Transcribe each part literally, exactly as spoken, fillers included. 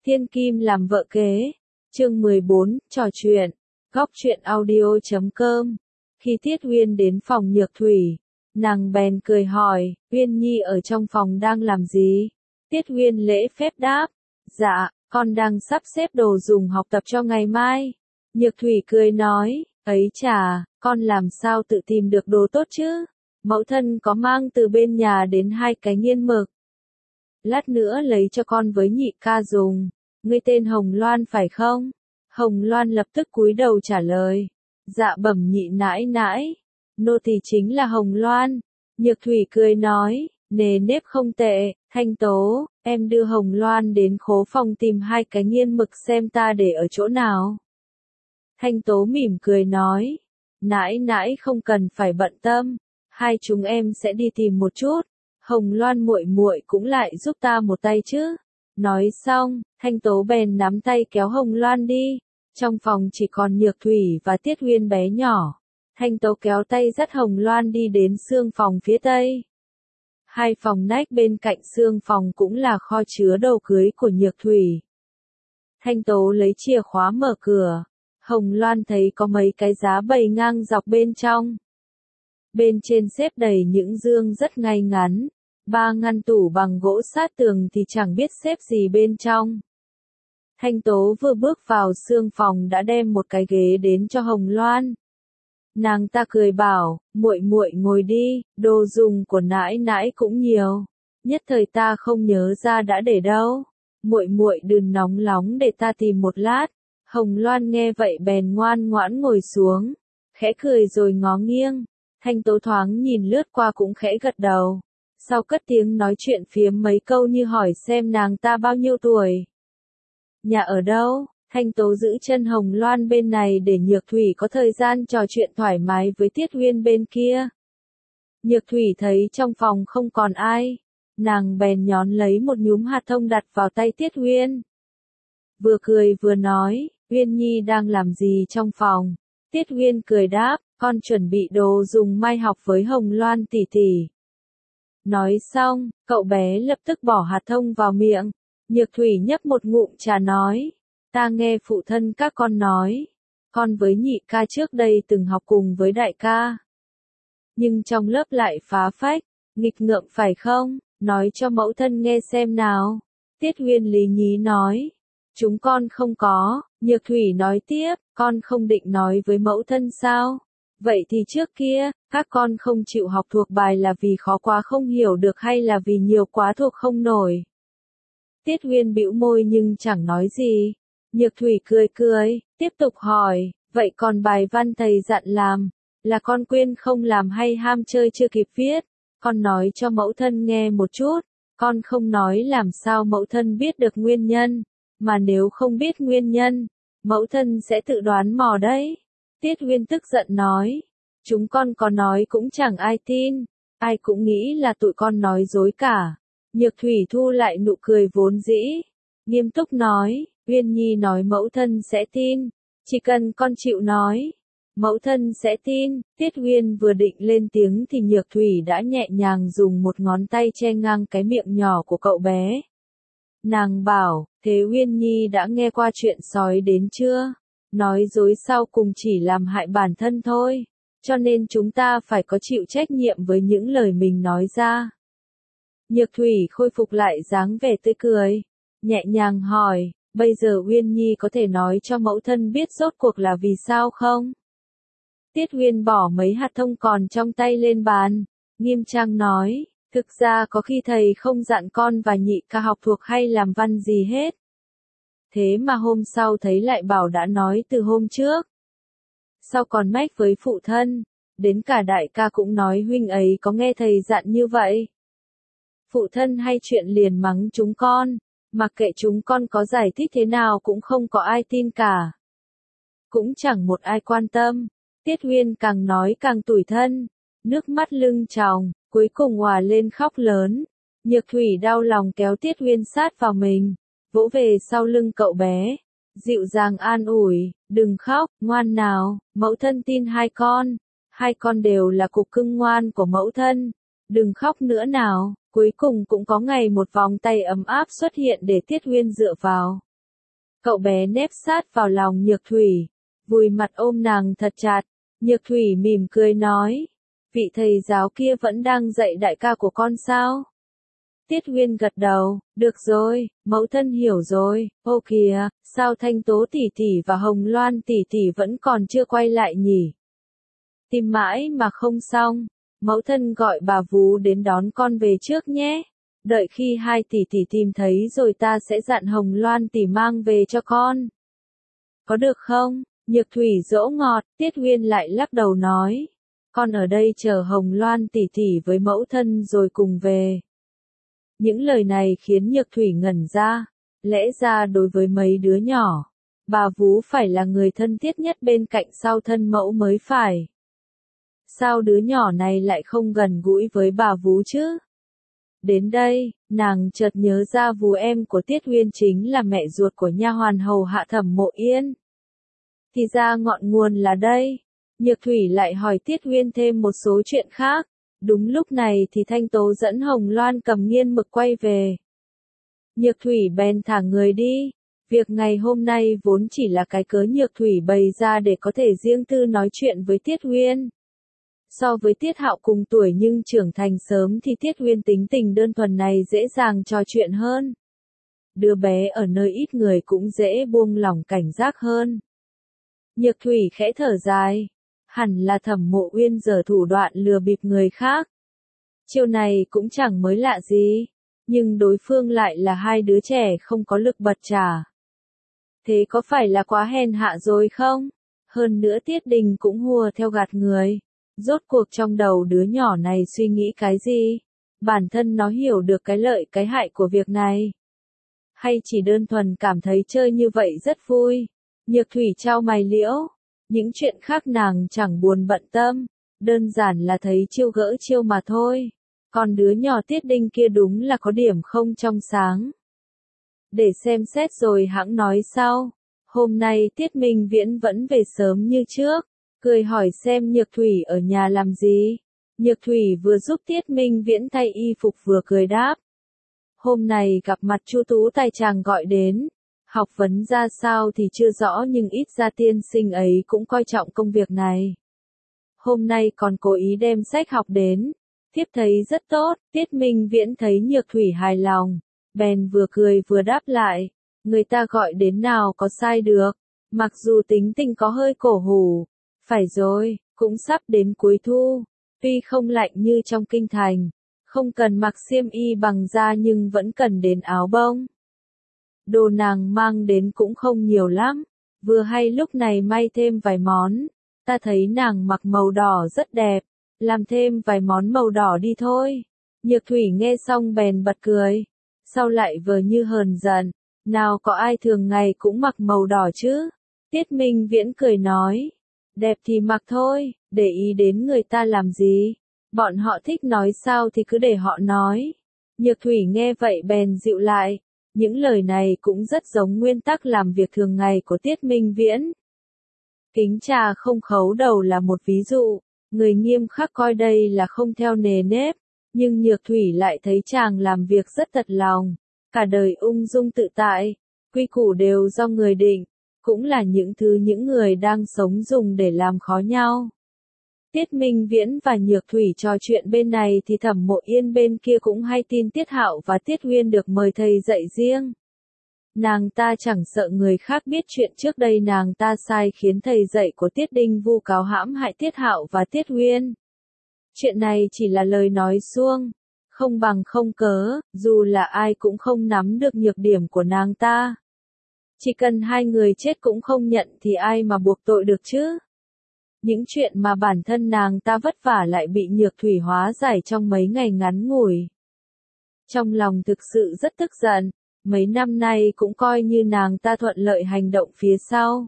Thiên Kim làm vợ kế. Chương mười bốn, trò chuyện. Góc truyện audio chấm com. Khi Tiết Uyên đến phòng Nhược Thủy, nàng bèn cười hỏi, Uyên Nhi ở trong phòng đang làm gì? Tiết Uyên lễ phép đáp, dạ, con đang sắp xếp đồ dùng học tập cho ngày mai. Nhược Thủy cười nói, ấy chà, con làm sao tự tìm được đồ tốt chứ? Mẫu thân có mang từ bên nhà đến hai cái nghiên mực. Lát nữa lấy cho con với nhị ca dùng. Ngươi tên Hồng Loan phải không? Hồng Loan lập tức cúi đầu trả lời. Dạ bẩm nhị nãi nãi. Nô tỳ chính là Hồng Loan. Nhược Thủy cười nói, nề nếp không tệ, Thanh Tố, em đưa Hồng Loan đến khố phòng tìm hai cái nghiên mực xem ta để ở chỗ nào. Thanh Tố mỉm cười nói, nãi nãi không cần phải bận tâm, hai chúng em sẽ đi tìm một chút. Hồng Loan muội muội cũng lại giúp ta một tay chứ. Nói xong, Thanh Tố bèn nắm tay kéo Hồng Loan đi. Trong phòng chỉ còn Nhược Thủy và Tiết Uyên bé nhỏ. Thanh Tố kéo tay dắt Hồng Loan đi đến xương phòng phía tây. Hai phòng nách bên cạnh xương phòng cũng là kho chứa đồ cưới của Nhược Thủy. Thanh Tố lấy chìa khóa mở cửa. Hồng Loan thấy có mấy cái giá bày ngang dọc bên trong. Bên trên xếp đầy những dương rất ngay ngắn. Ba ngăn tủ bằng gỗ sát tường thì chẳng biết xếp gì bên trong. Thanh Tố vừa bước vào xương phòng đã đem một cái ghế đến cho Hồng Loan. Nàng ta cười bảo, muội muội ngồi đi, đồ dùng của nãi nãi cũng nhiều. Nhất thời ta không nhớ ra đã để đâu. Muội muội đừng nóng nóng để ta tìm một lát. Hồng Loan nghe vậy bèn ngoan ngoãn ngồi xuống, khẽ cười rồi ngó nghiêng. Thanh Tố thoáng nhìn lướt qua cũng khẽ gật đầu. Sau cất tiếng nói chuyện phiếm mấy câu như hỏi xem nàng ta bao nhiêu tuổi. Nhà ở đâu? Thanh Tố giữ chân Hồng Loan bên này để Nhược Thủy có thời gian trò chuyện thoải mái với Tiết Uyên bên kia. Nhược Thủy thấy trong phòng không còn ai. Nàng bèn nhón lấy một nhúm hạt thông đặt vào tay Tiết Uyên. Vừa cười vừa nói, Uyên Nhi đang làm gì trong phòng? Tiết Uyên cười đáp, con chuẩn bị đồ dùng mai học với Hồng Loan tỷ tỷ. Nói xong, cậu bé lập tức bỏ hạt thông vào miệng. Nhược Thủy nhấp một ngụm trà nói, ta nghe phụ thân các con nói, con với nhị ca trước đây từng học cùng với đại ca. Nhưng trong lớp lại phá phách, nghịch ngợm phải không? Nói cho mẫu thân nghe xem nào. Tiết Uyên lý nhí nói, chúng con không có. Nhược Thủy nói tiếp, con không định nói với mẫu thân sao? Vậy thì trước kia, các con không chịu học thuộc bài là vì khó quá không hiểu được hay là vì nhiều quá thuộc không nổi? Tiết Uyên bĩu môi nhưng chẳng nói gì. Nhược Thủy cười cười, tiếp tục hỏi, vậy còn bài văn thầy dặn làm, là con quên không làm hay ham chơi chưa kịp viết? Con nói cho mẫu thân nghe một chút, con không nói làm sao mẫu thân biết được nguyên nhân, mà nếu không biết nguyên nhân, mẫu thân sẽ tự đoán mò đấy. Tiết Uyên tức giận nói, chúng con có nói cũng chẳng ai tin, ai cũng nghĩ là tụi con nói dối cả. Nhược Thủy thu lại nụ cười vốn dĩ, nghiêm túc nói, Uyên Nhi nói mẫu thân sẽ tin, chỉ cần con chịu nói, mẫu thân sẽ tin. Tiết Uyên vừa định lên tiếng thì Nhược Thủy đã nhẹ nhàng dùng một ngón tay che ngang cái miệng nhỏ của cậu bé. Nàng bảo, thế Uyên Nhi đã nghe qua chuyện sói đến chưa? Nói dối sau cùng chỉ làm hại bản thân thôi, cho nên chúng ta phải có chịu trách nhiệm với những lời mình nói ra. Nhược Thủy khôi phục lại dáng vẻ tươi cười, nhẹ nhàng hỏi, bây giờ Uyên Nhi có thể nói cho mẫu thân biết rốt cuộc là vì sao không? Tiết Uyên bỏ mấy hạt thông còn trong tay lên bàn, nghiêm trang nói, thực ra có khi thầy không dặn con và nhị ca học thuộc hay làm văn gì hết. Thế mà hôm sau thấy lại bảo đã nói từ hôm trước. Sau còn mách với phụ thân, đến cả đại ca cũng nói huynh ấy có nghe thầy dặn như vậy. Phụ thân hay chuyện liền mắng chúng con, mặc kệ chúng con có giải thích thế nào cũng không có ai tin cả. Cũng chẳng một ai quan tâm. Tiết Uyên càng nói càng tủi thân, nước mắt lưng tròng, cuối cùng òa lên khóc lớn. Nhược Thủy đau lòng kéo Tiết Uyên sát vào mình, vỗ về sau lưng cậu bé, dịu dàng an ủi, đừng khóc, ngoan nào, mẫu thân tin hai con, hai con đều là cục cưng ngoan của mẫu thân, đừng khóc nữa nào. Cuối cùng cũng có ngày một vòng tay ấm áp xuất hiện để Tiết Uyên dựa vào. Cậu bé nép sát vào lòng Nhược Thủy, vùi mặt ôm nàng thật chặt. Nhược Thủy mỉm cười nói, vị thầy giáo kia vẫn đang dạy đại ca của con sao? Tiết Huyên gật đầu, được rồi, mẫu thân hiểu rồi. Ô kìa, sao Thanh Tố tỷ tỷ và Hồng Loan tỷ tỷ vẫn còn chưa quay lại nhỉ? Tìm mãi mà không xong, mẫu thân gọi bà Vú đến đón con về trước nhé. Đợi khi hai tỷ tỷ tìm thấy rồi ta sẽ dặn Hồng Loan tỷ mang về cho con. Có được không? Nhược Thủy dỗ ngọt, Tiết Huyên lại lắc đầu nói, con ở đây chờ Hồng Loan tỷ tỷ với mẫu thân rồi cùng về. Những lời này khiến Nhược Thủy ngẩn ra, lẽ ra đối với mấy đứa nhỏ, bà Vú phải là người thân thiết nhất bên cạnh sau thân mẫu mới phải. Sao đứa nhỏ này lại không gần gũi với bà Vú chứ? Đến đây, nàng chợt nhớ ra Vú em của Tiết Huyên chính là mẹ ruột của nha hoàn hầu hạ Thẩm Mộ Yên. Thì ra ngọn nguồn là đây. Nhược Thủy lại hỏi Tiết Huyên thêm một số chuyện khác. Đúng lúc này thì Thanh Tố dẫn Hồng Loan cầm nghiên mực quay về. Nhược Thủy bèn thả người đi. Việc ngày hôm nay vốn chỉ là cái cớ Nhược Thủy bày ra để có thể riêng tư nói chuyện với Tiết Huyên. So với Tiết Hạo cùng tuổi nhưng trưởng thành sớm thì Tiết Huyên tính tình đơn thuần này dễ dàng trò chuyện hơn. Đứa bé ở nơi ít người cũng dễ buông lỏng cảnh giác hơn. Nhược Thủy khẽ thở dài. Hẳn là Thẩm Mộ Uyên giở thủ đoạn lừa bịp người khác. Chiêu này cũng chẳng mới lạ gì, nhưng đối phương lại là hai đứa trẻ không có lực bật trả. Thế có phải là quá hèn hạ rồi không? Hơn nữa Tiết Đình cũng hùa theo gạt người. Rốt cuộc trong đầu đứa nhỏ này suy nghĩ cái gì? Bản thân nó hiểu được cái lợi cái hại của việc này. Hay chỉ đơn thuần cảm thấy chơi như vậy rất vui? Nhược Thủy chau mày liễu. Những chuyện khác nàng chẳng buồn bận tâm. Đơn giản là thấy chiêu gỡ chiêu mà thôi. Còn đứa nhỏ Tiết Đinh kia đúng là có điểm không trong sáng. Để xem xét rồi hãng nói sau. Hôm nay Tiết Minh Viễn vẫn về sớm như trước. Cười hỏi xem Nhược Thủy ở nhà làm gì. Nhược Thủy vừa giúp Tiết Minh Viễn thay y phục vừa cười đáp. Hôm nay gặp mặt Chu Tú Tài chàng gọi đến. Học vấn ra sao thì chưa rõ nhưng ít ra tiên sinh ấy cũng coi trọng công việc này. Hôm nay còn cố ý đem sách học đến. Thiếp thấy rất tốt. Tiết Minh Viễn thấy Nhược Thủy hài lòng. Bèn vừa cười vừa đáp lại. Người ta gọi đến nào có sai được. Mặc dù tính tình có hơi cổ hủ. Phải rồi, cũng sắp đến cuối thu. Tuy không lạnh như trong kinh thành. Không cần mặc xiêm y bằng da nhưng vẫn cần đến áo bông. Đồ nàng mang đến cũng không nhiều lắm. Vừa hay lúc này may thêm vài món. Ta thấy nàng mặc màu đỏ rất đẹp. Làm thêm vài món màu đỏ đi thôi. Nhược Thủy nghe xong bèn bật cười. Sau lại vờ như hờn giận. Nào có ai thường ngày cũng mặc màu đỏ chứ? Tiết Minh Viễn cười nói. Đẹp thì mặc thôi, để ý đến người ta làm gì. Bọn họ thích nói sao thì cứ để họ nói. Nhược Thủy nghe vậy bèn dịu lại. Những lời này cũng rất giống nguyên tắc làm việc thường ngày của Tiết Minh Viễn. Kính trà không khấu đầu là một ví dụ. Người nghiêm khắc coi đây là không theo nề nếp. Nhưng Nhược Thủy lại thấy chàng làm việc rất thật lòng. Cả đời ung dung tự tại. Quy củ đều do người định. Cũng là những thứ những người đang sống dùng để làm khó nhau. Tiết Minh Viễn và Nhược Thủy trò chuyện bên này thì Thẩm Mộ Yên bên kia cũng hay tin Tiết Hạo và Tiết Huyên được mời thầy dạy riêng. Nàng ta chẳng sợ người khác biết chuyện trước đây nàng ta sai khiến thầy dạy của Tiết Đinh vu cáo hãm hại Tiết Hạo và Tiết Huyên. Chuyện này chỉ là lời nói suông, không bằng không cớ, dù là ai cũng không nắm được nhược điểm của nàng ta. Chỉ cần hai người chết cũng không nhận thì ai mà buộc tội được chứ. Những chuyện mà bản thân nàng ta vất vả lại bị Nhược Thủy hóa giải trong mấy ngày ngắn ngủi. Trong lòng thực sự rất tức giận, mấy năm nay cũng coi như nàng ta thuận lợi hành động phía sau.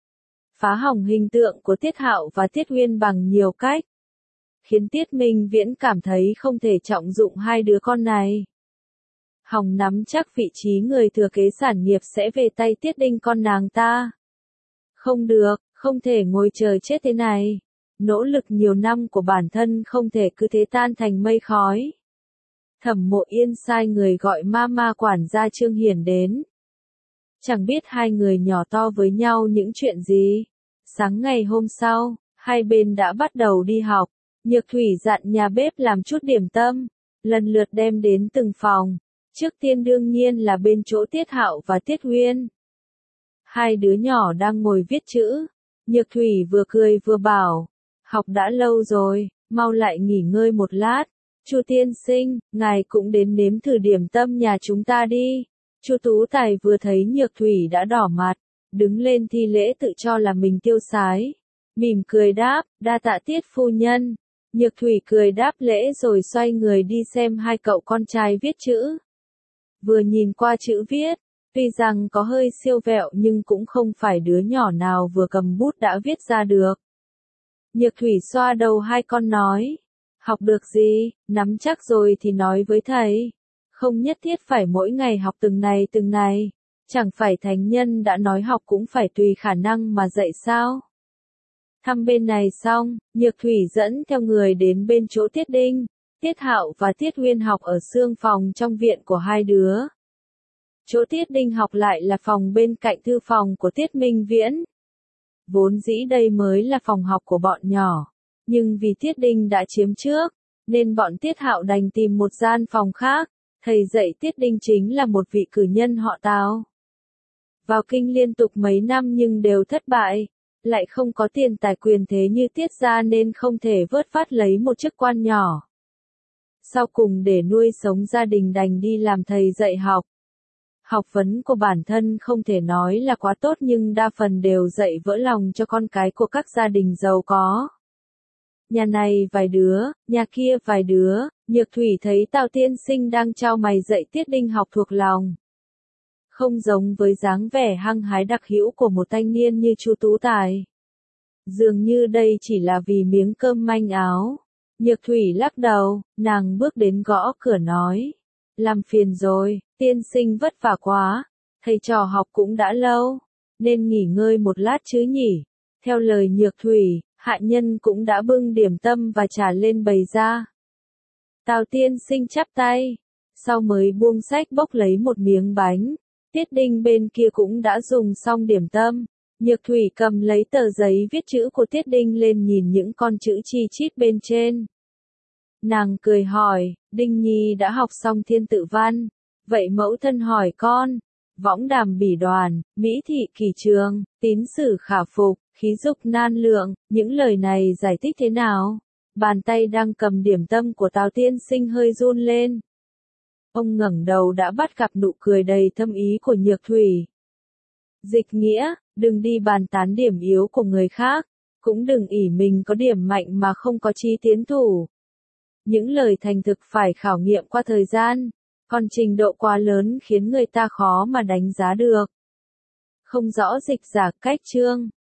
Phá hỏng hình tượng của Tiết Hạo và Tiết Huyên bằng nhiều cách. Khiến Tiết Minh Viễn cảm thấy không thể trọng dụng hai đứa con này. Hỏng nắm chắc vị trí người thừa kế sản nghiệp sẽ về tay Tiết Đinh con nàng ta. Không được, không thể ngồi chờ chết thế này. Nỗ lực nhiều năm của bản thân không thể cứ thế tan thành mây khói. Thẩm Mộ Yên sai người gọi ma ma quản gia Trương Hiển đến. Chẳng biết hai người nhỏ to với nhau những chuyện gì. Sáng ngày hôm sau, hai bên đã bắt đầu đi học. Nhược Thủy dặn nhà bếp làm chút điểm tâm, lần lượt đem đến từng phòng. Trước tiên đương nhiên là bên chỗ Tiết Hạo và Tiết Huyên. Hai đứa nhỏ đang ngồi viết chữ. Nhược Thủy vừa cười vừa bảo, học đã lâu rồi, mau lại nghỉ ngơi một lát. Chu tiên sinh, ngài cũng đến nếm thử điểm tâm nhà chúng ta đi. Chu Tú Tài vừa thấy Nhược Thủy đã đỏ mặt, đứng lên thi lễ tự cho là mình tiêu sái. Mỉm cười đáp, đa tạ Tiết phu nhân. Nhược Thủy cười đáp lễ rồi xoay người đi xem hai cậu con trai viết chữ. Vừa nhìn qua chữ viết, tuy rằng có hơi siêu vẹo nhưng cũng không phải đứa nhỏ nào vừa cầm bút đã viết ra được. Nhược Thủy xoa đầu hai con nói, học được gì, nắm chắc rồi thì nói với thầy. Không nhất thiết phải mỗi ngày học từng này từng này. Chẳng phải thánh nhân đã nói học cũng phải tùy khả năng mà dạy sao? Thăm bên này xong, Nhược Thủy dẫn theo người đến bên chỗ Tiết Đinh. Tiết Hạo và Tiết Huyên học ở xương phòng trong viện của hai đứa. Chỗ Tiết Đinh học lại là phòng bên cạnh thư phòng của Tiết Minh Viễn. Vốn dĩ đây mới là phòng học của bọn nhỏ, nhưng vì Tiết Đinh đã chiếm trước, nên bọn Tiết Hạo đành tìm một gian phòng khác. Thầy dạy Tiết Đinh chính là một vị cử nhân họ Tào. Vào kinh liên tục mấy năm nhưng đều thất bại, lại không có tiền tài quyền thế như Tiết gia nên không thể vớt phát lấy một chức quan nhỏ. Sau cùng để nuôi sống gia đình đành đi làm thầy dạy học. Học vấn của bản thân không thể nói là quá tốt nhưng đa phần đều dạy vỡ lòng cho con cái của các gia đình giàu có. Nhà này vài đứa, nhà kia vài đứa, Nhược Thủy thấy Tào tiên sinh đang trao mày dạy Tiết Đinh học thuộc lòng. Không giống với dáng vẻ hăng hái đặc hữu của một thanh niên như Chu Tú Tài. Dường như đây chỉ là vì miếng cơm manh áo. Nhược Thủy lắc đầu, nàng bước đến gõ cửa nói. Làm phiền rồi, tiên sinh vất vả quá, thầy trò học cũng đã lâu, nên nghỉ ngơi một lát chứ nhỉ. Theo lời Nhược Thủy, hạ nhân cũng đã bưng điểm tâm và trà lên bày ra. Tào tiên sinh chắp tay, sau mới buông sách bốc lấy một miếng bánh. Tiết Đinh bên kia cũng đã dùng xong điểm tâm. Nhược Thủy cầm lấy tờ giấy viết chữ của Tiết Đinh lên nhìn những con chữ chi chít bên trên. Nàng cười hỏi, Đinh Nhi đã học xong thiên tự văn, vậy mẫu thân hỏi con, võng đàm bỉ đoàn, mỹ thị kỳ trường, tín sử khả phục, khí dục nan lượng, những lời này giải thích thế nào? Bàn tay đang cầm điểm tâm của Tào tiên sinh hơi run lên. Ông ngẩng đầu đã bắt gặp nụ cười đầy thâm ý của Nhược Thủy. Dịch nghĩa, đừng đi bàn tán điểm yếu của người khác, cũng đừng ỷ mình có điểm mạnh mà không có chi tiến thủ. Những lời thành thực phải khảo nghiệm qua thời gian, còn trình độ quá lớn khiến người ta khó mà đánh giá được. Không rõ dịch giả cách chương.